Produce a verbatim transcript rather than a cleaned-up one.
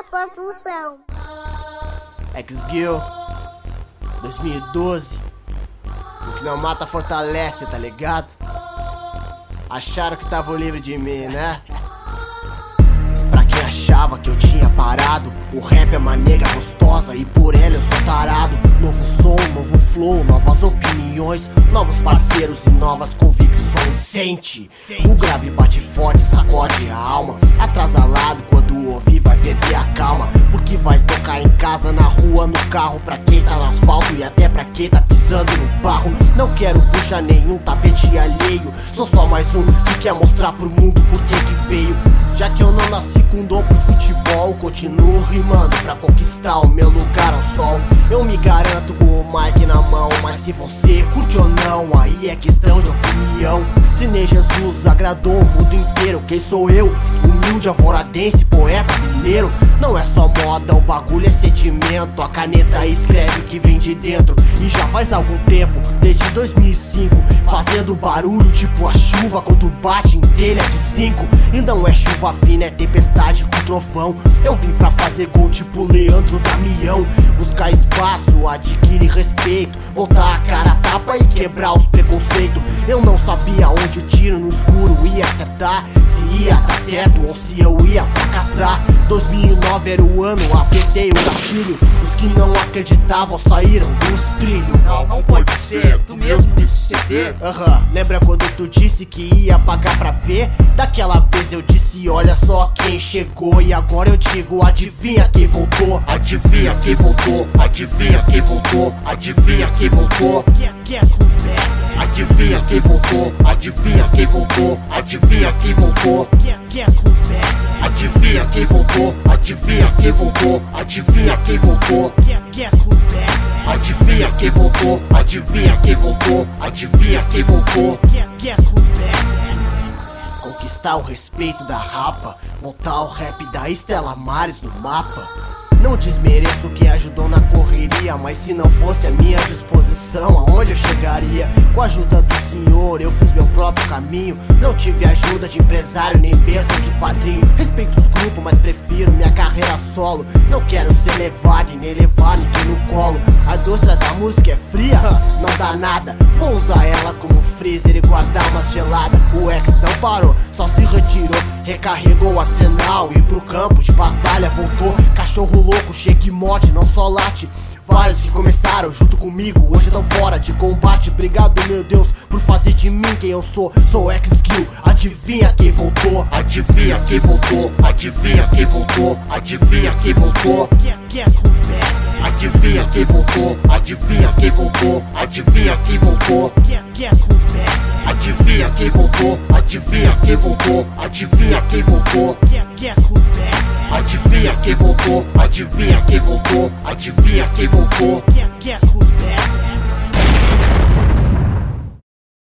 Produção. X-Gill, dois mil e doze. O que não mata fortalece, tá ligado? Acharam que tava livre de mim, né? Pra quem achava que eu tinha parado, o rap é uma nega gostosa e por ela eu sou tarado. Novo som, novo flow, novas opiniões, novos parceiros e novas convicções. Sente, o grave bate forte, sacode a alma. Atrasalado, quando ouvir vai perder a calma, porque vai tocar em casa, na rua, no carro, pra quem tá no asfalto e até pra quem tá pisando no barro. Não quero puxar nenhum tapete alheio, sou só mais um que quer mostrar pro mundo por que que veio. Já que eu não nasci com dom pro futebol, continuo rimando pra conquistar o meu lugar ao sol. Eu me garanto com o mic na mão, mas se você curte ou não, aí é questão de opinião. Se nem Jesus agradou o mundo inteiro, quem sou eu? Humilde alvoradense, poeta mineiro. Não é só moda, o bagulho é sentimento. A caneta escreve o que vem de dentro, e já faz algum tempo, desde dois mil e cinco, fazendo barulho tipo a chuva quando bate em telha de zinco. E não é chuva fina, é tempestade com trovão. Eu vim pra fazer gol tipo Leandro Damião. Buscar espaço, adquirir respeito, botar a cara a tapa e quebrar os preconceitos. Eu não sabia onde o tiro no escuro ia acertar, se ia dar certo ou se eu ia fracassar. Dois mil e nove era o ano, apertei o gatilho. Os que não acreditavam saíram dos trilhos. Não, não pode ser, tu mesmo nesse C D. Aham, uhum. Lembra quando tu disse que ia pagar pra ver? Daquela vez eu disse, olha só quem chegou. E agora eu digo, adivinha quem voltou? Adivinha quem voltou? Adivinha quem voltou? Adivinha quem voltou? Guess who's back? Adivinha quem voltou? Adivinha quem voltou? Adivinha quem voltou? Guess who's back? Adivinha quem voltou? Adivinha quem voltou? Adivinha quem voltou? Guess who's back? Adivinha quem voltou? Adivinha quem voltou? Adivinha quem voltou? Guess who's back? Conquistar o respeito da rapa, botar o rap da Estela Maris no mapa. Não desmereço quem ajudou na correria, mas se não fosse a minha disposição, aonde eu chegaria? Com a ajuda do senhor eu fiz meu próprio caminho. Não tive ajuda de empresário nem bênção de padrinho. Respeito os grupos, mas prefiro minha carreira solo. Não quero ser levado e nem levar ninguém no colo. A indústria da música é fria, não dá nada. Vou usar ela como freezer e guardar umas geladas. O X não parou, só se retirou, recarregou o arsenal e pro campo de batalha voltou. Cachorro louco, cheque morte, não só late. Vários que começaram junto comigo, hoje estão fora de combate. Obrigado, meu Deus, por fazer de mim quem eu sou. Sou X-Gill, adivinha quem voltou? Adivinha quem voltou? Adivinha quem voltou? Adivinha quem voltou? Guess who's back? Adivinha quem voltou? Adivinha quem voltou? Adivinha quem voltou? Guess who's back? Adivinha quem voltou? Adivinha quem voltou? Adivinha quem voltou? Guess who's back? Adivinha quem voltou? Adivinha quem voltou? Adivinha quem voltou? Guess who's back?